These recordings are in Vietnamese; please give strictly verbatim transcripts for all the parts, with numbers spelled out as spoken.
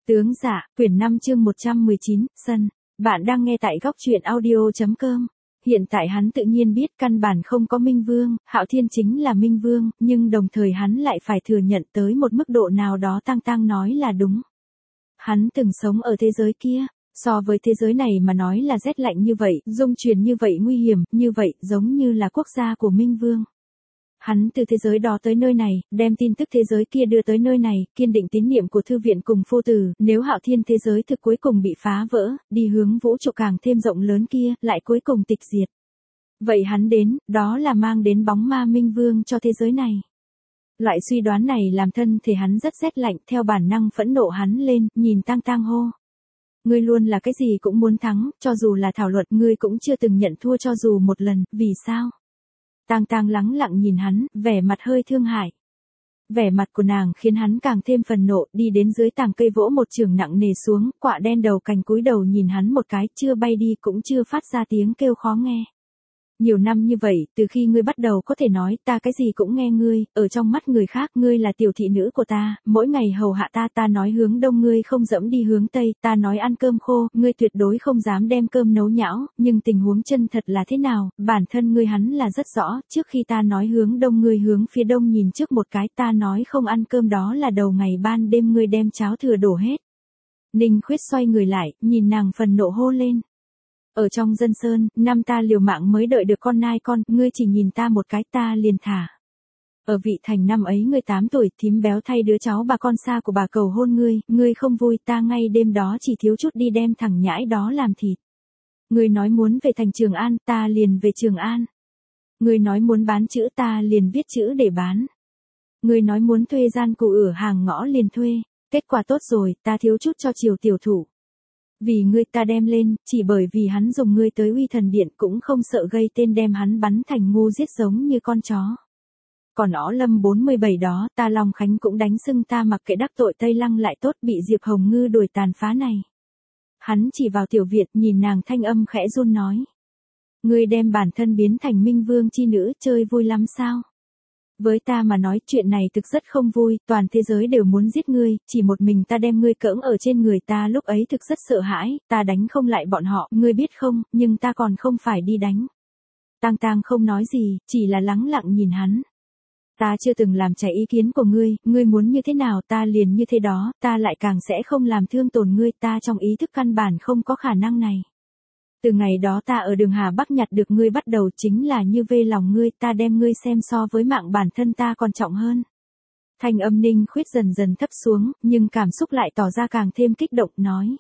Tướng Dạ, quyển năm chương một trăm mười chín, sân. Bạn đang nghe tại góc truyện audio.com. Hiện tại hắn tự nhiên biết căn bản không có Minh Vương, Hạo Thiên chính là Minh Vương, nhưng đồng thời hắn lại phải thừa nhận tới một mức độ nào đó Tang Tang nói là đúng. Hắn từng sống ở thế giới kia, so với thế giới này mà nói là rét lạnh như vậy, dung truyền như vậy nguy hiểm, như vậy giống như là quốc gia của Minh Vương. Hắn từ thế giới đó tới nơi này, đem tin tức thế giới kia đưa tới nơi này, kiên định tín niệm của thư viện cùng phu tử, nếu Hạo Thiên thế giới thực cuối cùng bị phá vỡ, đi hướng vũ trụ càng thêm rộng lớn kia, lại cuối cùng tịch diệt. Vậy hắn đến, đó là mang đến bóng ma Minh Vương cho thế giới này. Loại suy đoán này làm thân thể hắn rất rét lạnh, theo bản năng phẫn nộ hắn lên, nhìn Tang Tang hô. Ngươi luôn là cái gì cũng muốn thắng, cho dù là thảo luận ngươi cũng chưa từng nhận thua cho dù một lần, vì sao? Tang Tang lắng lặng nhìn hắn, vẻ mặt hơi thương hại. Vẻ mặt của nàng khiến hắn càng thêm phần nộ, đi đến dưới tàng cây vỗ một trường nặng nề xuống, quạ đen đầu cành cúi đầu nhìn hắn một cái, chưa bay đi cũng chưa phát ra tiếng kêu khó nghe. Nhiều năm như vậy, từ khi ngươi bắt đầu có thể nói ta cái gì cũng nghe ngươi, ở trong mắt người khác ngươi là tiểu thị nữ của ta, mỗi ngày hầu hạ ta, ta nói hướng đông ngươi không dẫm đi hướng tây, ta nói ăn cơm khô, ngươi tuyệt đối không dám đem cơm nấu nhão, nhưng tình huống chân thật là thế nào, bản thân ngươi hắn là rất rõ, trước khi ta nói hướng đông ngươi hướng phía đông nhìn trước một cái, ta nói không ăn cơm đó là đầu ngày ban đêm ngươi đem cháo thừa đổ hết. Ninh Khuyết xoay người lại, nhìn nàng phần nộ hô lên. Ở trong dân sơn, năm ta liều mạng mới đợi được con nai con, ngươi chỉ nhìn ta một cái ta liền thả. Ở vị thành năm ấy ngươi tám tuổi, thím béo thay đứa cháu bà con xa của bà cầu hôn ngươi, ngươi không vui, ta ngay đêm đó chỉ thiếu chút đi đem thằng nhãi đó làm thịt. Ngươi nói muốn về thành Trường An, ta liền về Trường An. Ngươi nói muốn bán chữ, ta liền viết chữ để bán. Ngươi nói muốn thuê gian cụ ở hàng ngõ liền thuê, kết quả tốt rồi, ta thiếu chút cho Triều tiểu thủ. Vì ngươi ta đem lên, chỉ bởi vì hắn dùng ngươi tới uy thần điện cũng không sợ gây tên đem hắn bắn thành ngu giết giống như con chó. Còn Ó Lâm bốn mươi bảy đó, ta Long Khánh cũng đánh xưng ta mặc kệ đắc tội Tây Lăng lại tốt bị Diệp Hồng Ngư đuổi tàn phá này. Hắn chỉ vào Tiểu Việt nhìn nàng thanh âm khẽ run nói. Ngươi đem bản thân biến thành Minh Vương chi nữ chơi vui lắm sao? Với ta mà nói chuyện này thực rất không vui, toàn thế giới đều muốn giết ngươi, chỉ một mình ta đem ngươi cưỡng ở trên người ta lúc ấy thực rất sợ hãi, ta đánh không lại bọn họ, ngươi biết không, nhưng ta còn không phải đi đánh. Tang Tang không nói gì, chỉ là lắng lặng nhìn hắn. Ta chưa từng làm trái ý kiến của ngươi, ngươi muốn như thế nào ta liền như thế đó, ta lại càng sẽ không làm thương tổn ngươi, ta trong ý thức căn bản không có khả năng này. Từ ngày đó ta ở đường Hà Bắc nhặt được ngươi bắt đầu chính là như vê lòng ngươi, ta đem ngươi xem so với mạng bản thân ta còn trọng hơn. Thanh âm Ninh Khuyết dần dần thấp xuống, nhưng cảm xúc lại tỏ ra càng thêm kích động, nói.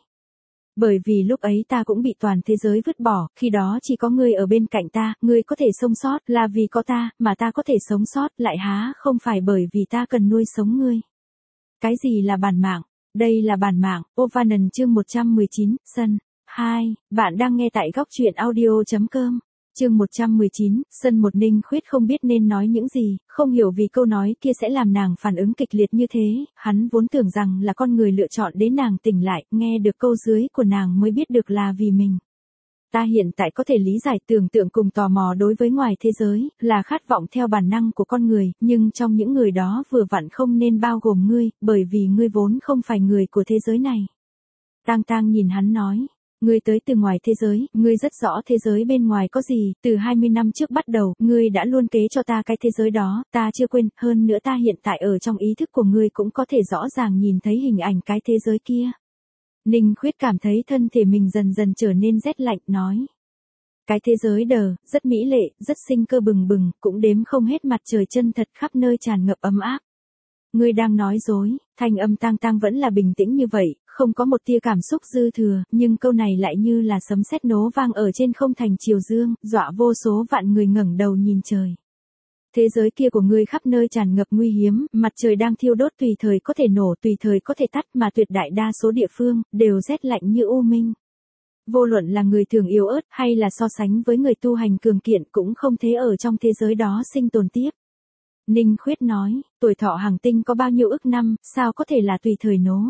Bởi vì lúc ấy ta cũng bị toàn thế giới vứt bỏ, khi đó chỉ có ngươi ở bên cạnh ta, ngươi có thể sống sót là vì có ta, mà ta có thể sống sót lại há không phải bởi vì ta cần nuôi sống ngươi. Cái gì là bản mạng? Đây là bản mạng, Ovanen chương một trăm mười chín, sân. hai. Bạn đang nghe tại góc truyện audio.com. Chương một trăm mười chín, sân một. Ninh Khuyết không biết nên nói những gì, không hiểu vì câu nói kia sẽ làm nàng phản ứng kịch liệt như thế, hắn vốn tưởng rằng là con người lựa chọn đến nàng tỉnh lại, nghe được câu dưới của nàng mới biết được là vì mình. Ta hiện tại có thể lý giải tưởng tượng cùng tò mò đối với ngoài thế giới, là khát vọng theo bản năng của con người, nhưng trong những người đó vừa vặn không nên bao gồm ngươi, bởi vì ngươi vốn không phải người của thế giới này. Tang Tang nhìn hắn nói. Ngươi tới từ ngoài thế giới, ngươi rất rõ thế giới bên ngoài có gì, từ hai mươi năm trước bắt đầu, ngươi đã luôn kế cho ta cái thế giới đó, ta chưa quên, hơn nữa ta hiện tại ở trong ý thức của ngươi cũng có thể rõ ràng nhìn thấy hình ảnh cái thế giới kia. Ninh Khuyết cảm thấy thân thể mình dần dần trở nên rét lạnh, nói. Cái thế giới đờ, rất mỹ lệ, rất sinh cơ bừng bừng, cũng đếm không hết mặt trời chân thật khắp nơi tràn ngập ấm áp. Ngươi đang nói dối, thanh âm Tang Tang vẫn là bình tĩnh như vậy, không có một tia cảm xúc dư thừa, nhưng câu này lại như là sấm sét nổ vang ở trên không thành triều dương, dọa vô số vạn người ngẩng đầu nhìn trời. Thế giới kia của ngươi khắp nơi tràn ngập nguy hiểm, mặt trời đang thiêu đốt tùy thời có thể nổ, tùy thời có thể tắt, mà tuyệt đại đa số địa phương đều rét lạnh như u minh. Vô luận là người thường yếu ớt hay là so sánh với người tu hành cường kiện cũng không thể ở trong thế giới đó sinh tồn tiếp. Ninh Khuyết nói, tuổi thọ hàng tinh có bao nhiêu ức năm, sao có thể là tùy thời nổ.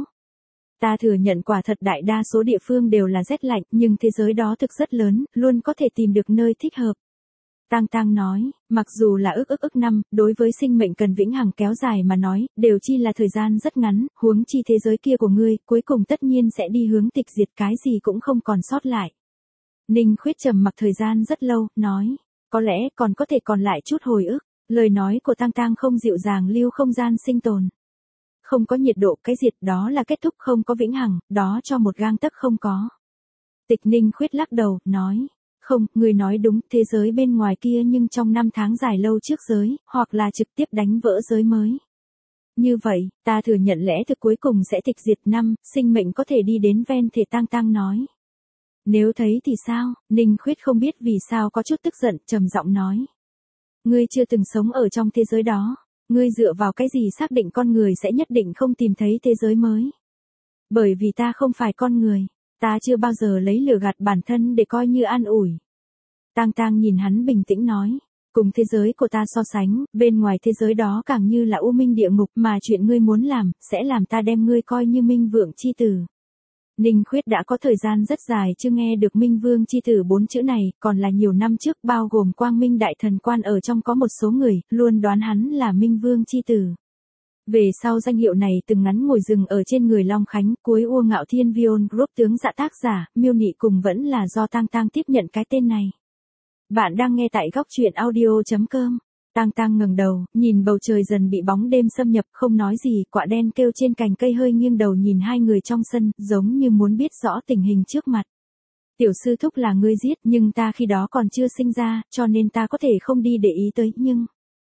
Ta thừa nhận quả thật đại đa số địa phương đều là rét lạnh, nhưng thế giới đó thực rất lớn, luôn có thể tìm được nơi thích hợp. Tang Tang nói, mặc dù là ức ức ức năm, đối với sinh mệnh cần vĩnh hằng kéo dài mà nói, đều chi là thời gian rất ngắn, huống chi thế giới kia của ngươi, cuối cùng tất nhiên sẽ đi hướng tịch diệt, cái gì cũng không còn sót lại. Ninh Khuyết trầm mặc thời gian rất lâu, nói, có lẽ còn có thể còn lại chút hồi ức. Lời nói của Tang Tang không dịu dàng lưu không gian sinh tồn. Không có nhiệt độ cái diệt đó là kết thúc, không có vĩnh hằng, đó cho một gang tấc không có. Tịch Ninh Khuyết lắc đầu, nói, không, người nói đúng, thế giới bên ngoài kia nhưng trong năm tháng dài lâu trước giới, hoặc là trực tiếp đánh vỡ giới mới. Như vậy, ta thừa nhận lẽ thực cuối cùng sẽ tịch diệt năm, sinh mệnh có thể đi đến ven thể. Tang Tang nói. Nếu thấy thì sao? Ninh Khuyết không biết vì sao có chút tức giận, trầm giọng nói. Ngươi chưa từng sống ở trong thế giới đó, ngươi dựa vào cái gì xác định con người sẽ nhất định không tìm thấy thế giới mới? Bởi vì ta không phải con người, ta chưa bao giờ lấy lừa gạt bản thân để coi như an ủi. Tang Tang nhìn hắn bình tĩnh nói, cùng thế giới của ta so sánh, bên ngoài thế giới đó càng như là u minh địa ngục, mà chuyện ngươi muốn làm, sẽ làm ta đem ngươi coi như minh vượng chi tử. Ninh Khuyết đã có thời gian rất dài chưa nghe được minh vương chi tử bốn chữ này, còn là nhiều năm trước, bao gồm Quang Minh Đại Thần Quan ở trong có một số người, luôn đoán hắn là minh vương chi tử. Về sau danh hiệu này từng ngắn ngồi dừng ở trên người Long Khánh, cuối Ua Ngạo Thiên Vion Group tướng dạ tác giả, miêu nị cùng vẫn là do Tang Tang tiếp nhận cái tên này. Bạn đang nghe tại góc truyện audio chấm com. Tang Tang ngẩng đầu, nhìn bầu trời dần bị bóng đêm xâm nhập, không nói gì, quạ đen kêu trên cành cây hơi nghiêng đầu nhìn hai người trong sân, giống như muốn biết rõ tình hình trước mặt. Tiểu sư thúc là ngươi giết, nhưng ta khi đó còn chưa sinh ra, cho nên ta có thể không đi để ý tới, nhưng...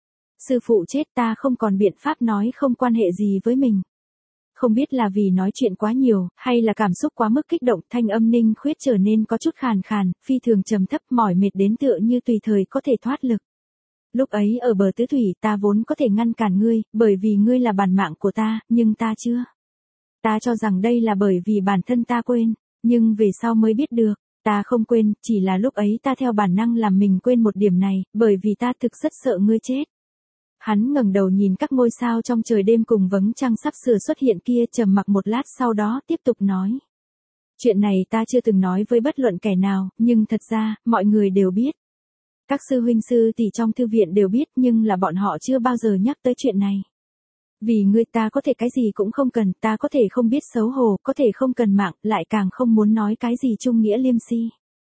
Sư phụ chết, ta không còn biện pháp nói không quan hệ gì với mình. Không biết là vì nói chuyện quá nhiều, hay là cảm xúc quá mức kích động, thanh âm Ninh Khuyết trở nên có chút khàn khàn, phi thường trầm thấp, mỏi mệt đến tựa như tùy thời có thể thoát lực. Lúc ấy ở bờ tứ thủy ta vốn có thể ngăn cản ngươi, bởi vì ngươi là bản mạng của ta, nhưng ta chưa. Ta cho rằng đây là bởi vì bản thân ta quên, nhưng về sau mới biết được, ta không quên, chỉ là lúc ấy ta theo bản năng làm mình quên một điểm này, bởi vì ta thực rất sợ ngươi chết. Hắn ngẩng đầu nhìn các ngôi sao trong trời đêm cùng vầng trăng sắp sửa xuất hiện kia, trầm mặc một lát sau đó tiếp tục nói. Chuyện này ta chưa từng nói với bất luận kẻ nào, nhưng thật ra, mọi người đều biết. Các sư huynh sư tỷ trong thư viện đều biết, nhưng là bọn họ chưa bao giờ nhắc tới chuyện này. Vì ngươi ta có thể cái gì cũng không cần, ta có thể không biết xấu hổ, có thể không cần mạng, lại càng không muốn nói cái gì trung nghĩa liêm si.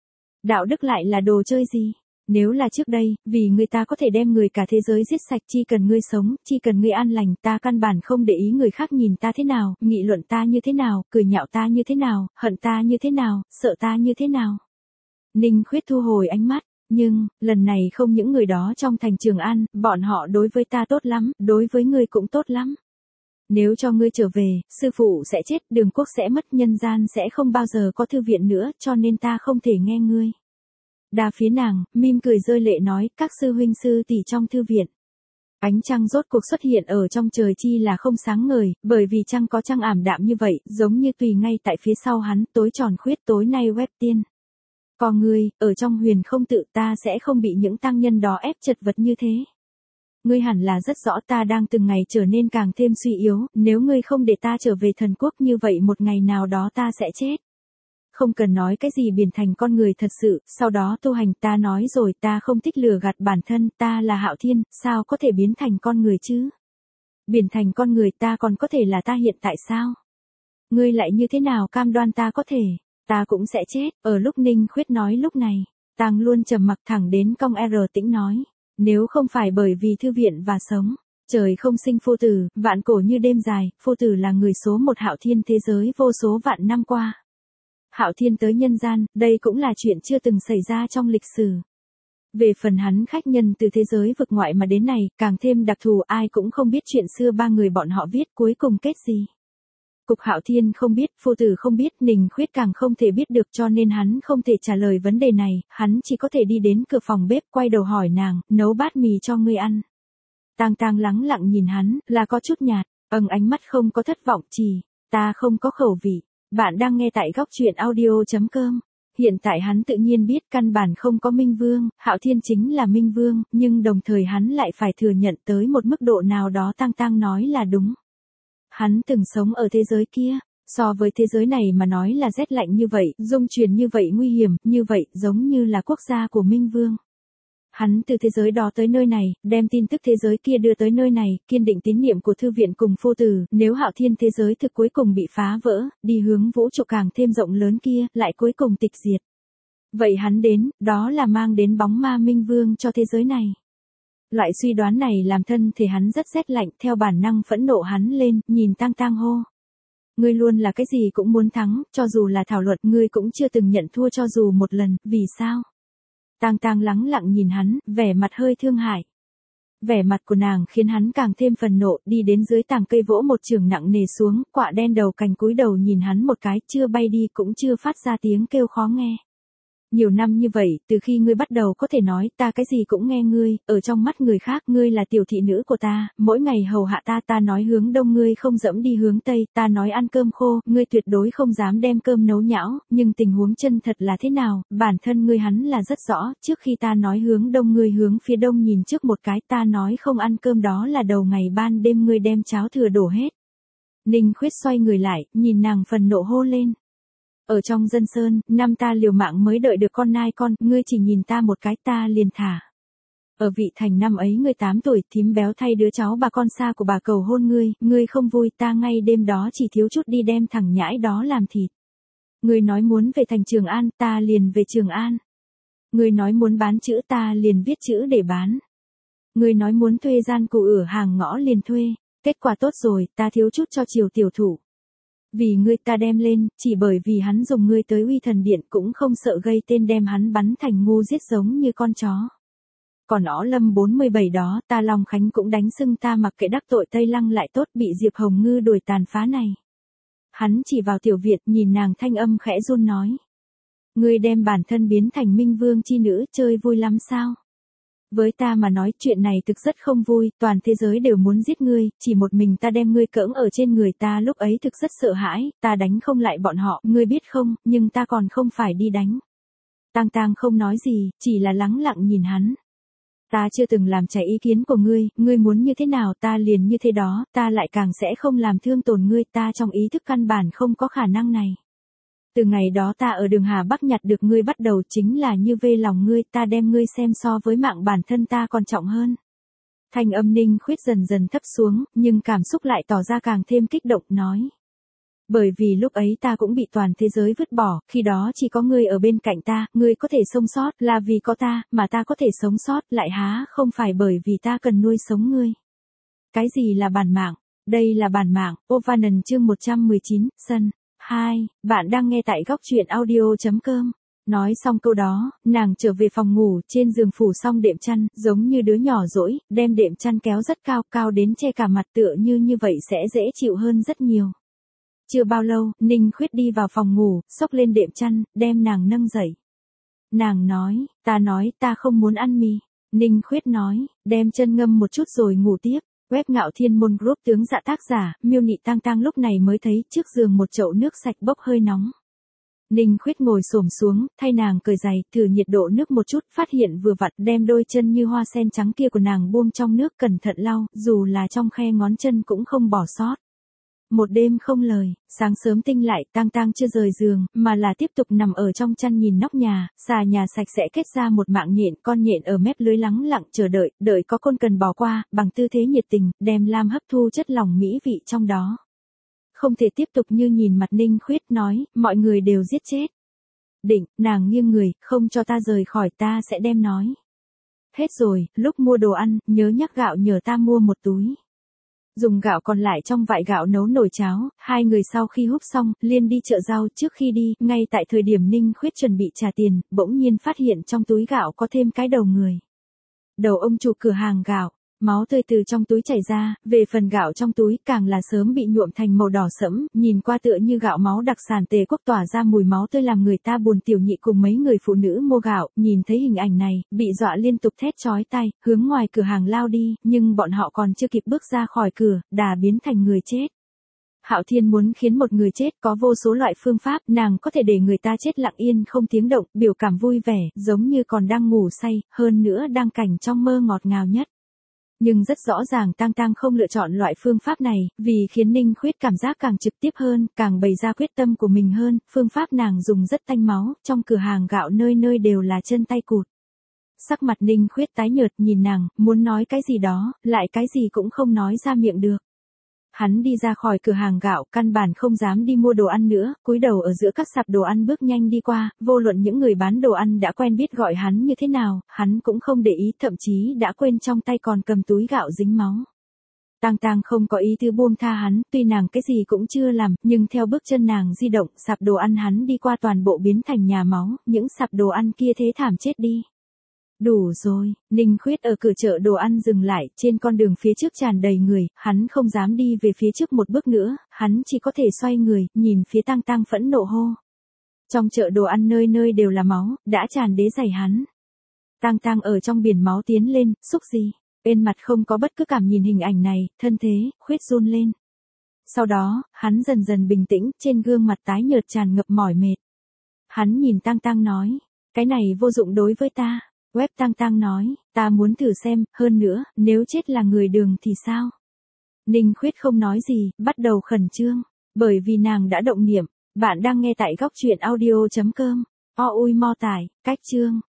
Đạo đức lại là đồ chơi gì? Nếu là trước đây, vì người ta có thể đem người cả thế giới giết sạch, chỉ cần ngươi sống, chỉ cần ngươi an lành, ta căn bản không để ý người khác nhìn ta thế nào, nghị luận ta như thế nào, cười nhạo ta như thế nào, hận ta như thế nào, sợ ta như thế nào. Ninh Khuyết thu hồi ánh mắt, nhưng, lần này không những người đó trong thành Trường An, bọn họ đối với ta tốt lắm, đối với ngươi cũng tốt lắm. Nếu cho ngươi trở về, sư phụ sẽ chết, Đường Quốc sẽ mất, nhân gian sẽ không bao giờ có thư viện nữa, cho nên ta không thể nghe ngươi. Đa phía nàng, mỉm cười rơi lệ nói, các sư huynh sư tỷ trong thư viện. Ánh trăng rốt cuộc xuất hiện ở trong trời chi là không sáng ngời, bởi vì trăng có trăng ảm đạm như vậy, giống như tùy ngay tại phía sau hắn, tối tròn khuyết tối nay web tiên. Còn ngươi, ở trong huyền không tự, ta sẽ không bị những tăng nhân đó ép chật vật như thế. Ngươi hẳn là rất rõ ta đang từng ngày trở nên càng thêm suy yếu, nếu ngươi không để ta trở về thần quốc như vậy một ngày nào đó ta sẽ chết. Không cần nói cái gì biến thành con người thật sự, sau đó tu hành, ta nói rồi, ta không thích lừa gạt bản thân, ta là Hạo Thiên, sao có thể biến thành con người chứ? Biến thành con người ta còn có thể là ta hiện tại sao? Ngươi lại như thế nào cam đoan ta có thể? Ta cũng sẽ chết. Ở lúc Ninh Khuyết nói lúc này, Tang luôn trầm mặc thẳng đến cong R tĩnh nói, nếu không phải bởi vì thư viện và sống, trời không sinh phu tử, vạn cổ như đêm dài, phu tử là người số một Hạo Thiên thế giới vô số vạn năm qua. Hạo Thiên tới nhân gian, đây cũng là chuyện chưa từng xảy ra trong lịch sử. Về phần hắn khách nhân từ thế giới vực ngoại mà đến này, càng thêm đặc thù, ai cũng không biết chuyện xưa ba người bọn họ viết cuối cùng kết gì. Cục Hạo Thiên không biết, phu tử không biết, Ninh Khuyết càng không thể biết được, cho nên hắn không thể trả lời vấn đề này, hắn chỉ có thể đi đến cửa phòng bếp, quay đầu hỏi nàng, nấu bát mì cho ngươi ăn. Tang Tang lắng lặng nhìn hắn, là có chút nhạt, âng ánh mắt không có thất vọng, chỉ, ta không có khẩu vị. Bạn đang nghe tại góc truyện audio chấm com. Hiện tại hắn tự nhiên biết căn bản không có Minh Vương, Hạo Thiên chính là Minh Vương, nhưng đồng thời hắn lại phải thừa nhận tới một mức độ nào đó Tang Tang nói là đúng. Hắn từng sống ở thế giới kia, so với thế giới này mà nói là rét lạnh như vậy, dung truyền như vậy nguy hiểm, như vậy giống như là quốc gia của Minh Vương. Hắn từ thế giới đó tới nơi này, đem tin tức thế giới kia đưa tới nơi này, kiên định tín niệm của thư viện cùng phu tử, nếu Hạo Thiên thế giới thực cuối cùng bị phá vỡ, đi hướng vũ trụ càng thêm rộng lớn kia, lại cuối cùng tịch diệt. Vậy hắn đến, đó là mang đến bóng ma minh vương cho thế giới này. Loại suy đoán này làm thân thể hắn rất rét lạnh, theo bản năng phẫn nộ hắn lên, nhìn Tang Tang hô. Ngươi luôn là cái gì cũng muốn thắng, cho dù là thảo luận ngươi cũng chưa từng nhận thua cho dù một lần, vì sao? Tang Tang lắng lặng nhìn hắn, vẻ mặt hơi thương hại. Vẻ mặt của nàng khiến hắn càng thêm phần nộ, đi đến dưới tàng cây vỗ một trường nặng nề xuống, quạ đen đầu cành cúi đầu nhìn hắn một cái, chưa bay đi cũng chưa phát ra tiếng kêu khó nghe. Nhiều năm như vậy, từ khi ngươi bắt đầu có thể nói ta cái gì cũng nghe ngươi, ở trong mắt người khác ngươi là tiểu thị nữ của ta, mỗi ngày hầu hạ ta, ta nói hướng đông ngươi không dẫm đi hướng tây, ta nói ăn cơm khô, ngươi tuyệt đối không dám đem cơm nấu nhão, nhưng tình huống chân thật là thế nào, bản thân ngươi hắn là rất rõ, trước khi ta nói hướng đông ngươi hướng phía đông nhìn trước một cái, ta nói không ăn cơm đó là đầu ngày ban đêm ngươi đem cháo thừa đổ hết. Ninh Khuyết xoay người lại, nhìn nàng phần nộ hô lên. Ở trong dân sơn, năm ta liều mạng mới đợi được con nai con, ngươi chỉ nhìn ta một cái ta liền thả. Ở vị thành năm ấy ngươi tám tuổi, thím béo thay đứa cháu bà con xa của bà cầu hôn ngươi, ngươi không vui, ta ngay đêm đó chỉ thiếu chút đi đem thằng nhãi đó làm thịt. Ngươi nói muốn về thành Trường An, ta liền về Trường An. Ngươi nói muốn bán chữ, ta liền viết chữ để bán. Ngươi nói muốn thuê gian cụ ở hàng ngõ liền thuê, kết quả tốt rồi, ta thiếu chút cho Triều tiểu thủ. Vì ngươi ta đem lên, chỉ bởi vì hắn dùng ngươi tới uy thần điện cũng không sợ gây tên đem hắn bắn thành ngu giết giống như con chó. Còn ó lâm bốn mươi bảy đó, ta Long Khánh cũng đánh sưng ta mặc kệ đắc tội Tây Lăng lại tốt bị Diệp Hồng Ngư đuổi tàn phá này. Hắn chỉ vào Tiểu Việt nhìn nàng thanh âm khẽ run nói. Ngươi đem bản thân biến thành minh vương chi nữ chơi vui lắm sao? Với ta mà nói chuyện này thực rất không vui, toàn thế giới đều muốn giết ngươi, chỉ một mình ta đem ngươi cưỡng ở trên người ta lúc ấy thực rất sợ hãi, ta đánh không lại bọn họ, ngươi biết không, nhưng ta còn không phải đi đánh. Tang Tang không nói gì, chỉ là lắng lặng nhìn hắn. Ta chưa từng làm trái ý kiến của ngươi, ngươi muốn như thế nào ta liền như thế đó, ta lại càng sẽ không làm thương tổn ngươi, ta trong ý thức căn bản không có khả năng này. Từ ngày đó ta ở đường Hà Bắc nhặt được ngươi bắt đầu chính là như vê lòng ngươi, ta đem ngươi xem so với mạng bản thân ta còn trọng hơn. Thanh âm Ninh Khuyết dần dần thấp xuống, nhưng cảm xúc lại tỏ ra càng thêm kích động, nói. Bởi vì lúc ấy ta cũng bị toàn thế giới vứt bỏ, khi đó chỉ có ngươi ở bên cạnh ta, ngươi có thể sống sót, là vì có ta, mà ta có thể sống sót, lại há không phải bởi vì ta cần nuôi sống ngươi. Cái gì là bản mạng? Đây là bản mạng, Ovanen chương một trăm mười chín, sân. hai, bạn đang nghe tại góc truyện audio.com. Nói xong câu đó, nàng trở về phòng ngủ, trên giường phủ xong đệm chăn, giống như đứa nhỏ dỗi, đem đệm chăn kéo rất cao, cao đến che cả mặt tựa như như vậy sẽ dễ chịu hơn rất nhiều. Chưa bao lâu, Ninh Khuyết đi vào phòng ngủ, xốc lên đệm chăn, đem nàng nâng dậy. Nàng nói, ta nói ta không muốn ăn mì. Ninh Khuyết nói, đem chân ngâm một chút rồi ngủ tiếp. Web Ngạo Thiên Môn Group tướng dạ tác giả, Miêu Nị Tang Tang lúc này mới thấy trước giường một chậu nước sạch bốc hơi nóng. Ninh Khuyết ngồi xổm xuống, thay nàng cởi giày, thử nhiệt độ nước một chút, phát hiện vừa vặn đem đôi chân như hoa sen trắng kia của nàng buông trong nước cẩn thận lau, dù là trong khe ngón chân cũng không bỏ sót. Một đêm không lời, sáng sớm tinh lại, Tang Tang chưa rời giường, mà là tiếp tục nằm ở trong chăn nhìn nóc nhà, xà nhà sạch sẽ kết ra một mạng nhện, con nhện ở mép lưới lắng lặng chờ đợi, đợi có con cần bò qua, bằng tư thế nhiệt tình, đem lam hấp thu chất lỏng mỹ vị trong đó. Không thể tiếp tục như nhìn mặt Ninh Khuyết nói, mọi người đều giết chết. Định, nàng nghiêng người, không cho ta rời khỏi ta sẽ đem nói. Hết rồi, lúc mua đồ ăn, nhớ nhắc gạo nhờ ta mua một túi. Dùng gạo còn lại trong vại gạo nấu nồi cháo, hai người sau khi húp xong, liền đi chợ rau trước khi đi, ngay tại thời điểm Ninh Khuyết chuẩn bị trả tiền, bỗng nhiên phát hiện trong túi gạo có thêm cái đầu người. Đầu ông chủ cửa hàng gạo, máu tươi từ trong túi chảy ra, về phần gạo trong túi càng là sớm bị nhuộm thành màu đỏ sẫm, nhìn qua tựa như gạo máu đặc sản Tề Quốc tỏa ra mùi máu tươi làm người ta buồn. Tiểu Nhị cùng mấy người phụ nữ mua gạo, nhìn thấy hình ảnh này, bị dọa liên tục thét chói tai, hướng ngoài cửa hàng lao đi, nhưng bọn họ còn chưa kịp bước ra khỏi cửa, đã biến thành người chết. Hạo Thiên muốn khiến một người chết có vô số loại phương pháp, nàng có thể để người ta chết lặng yên không tiếng động, biểu cảm vui vẻ, giống như còn đang ngủ say, hơn nữa đang cảnh trong mơ ngọt ngào nhất. Nhưng rất rõ ràng Tang Tang không lựa chọn loại phương pháp này, vì khiến Ninh Khuyết cảm giác càng trực tiếp hơn, càng bày ra quyết tâm của mình hơn, phương pháp nàng dùng rất tanh máu, trong cửa hàng gạo nơi nơi đều là chân tay cụt. Sắc mặt Ninh Khuyết tái nhợt nhìn nàng, muốn nói cái gì đó, lại cái gì cũng không nói ra miệng được. Hắn đi ra khỏi cửa hàng gạo, căn bản không dám đi mua đồ ăn nữa, cúi đầu ở giữa các sạp đồ ăn bước nhanh đi qua, vô luận những người bán đồ ăn đã quen biết gọi hắn như thế nào, hắn cũng không để ý, thậm chí đã quên trong tay còn cầm túi gạo dính máu. Tang Tang không có ý tư buông tha hắn, tuy nàng cái gì cũng chưa làm, nhưng theo bước chân nàng di động, sạp đồ ăn hắn đi qua toàn bộ biến thành nhà máu, những sạp đồ ăn kia thế thảm chết đi. Đủ rồi, Ninh Khuyết ở cửa chợ đồ ăn dừng lại, trên con đường phía trước tràn đầy người, hắn không dám đi về phía trước một bước nữa, hắn chỉ có thể xoay người, nhìn phía Tang Tang phẫn nộ hô. Trong chợ đồ ăn nơi nơi đều là máu, đã tràn đế giày hắn. Tang Tang ở trong biển máu tiến lên, xúc gì? Bên mặt không có bất cứ cảm nhìn hình ảnh này, thân thế, Khuyết run lên. Sau đó, hắn dần dần bình tĩnh, trên gương mặt tái nhợt tràn ngập mỏi mệt. Hắn nhìn Tang Tang nói, cái này vô dụng đối với ta. Web Tang Tang nói, ta muốn thử xem, hơn nữa, nếu chết là người đường thì sao? Ninh Khuyết không nói gì, bắt đầu khẩn trương, bởi vì nàng đã động niệm. Bạn đang nghe tại góc truyện audio chấm com. O ui mo tải, cách chương.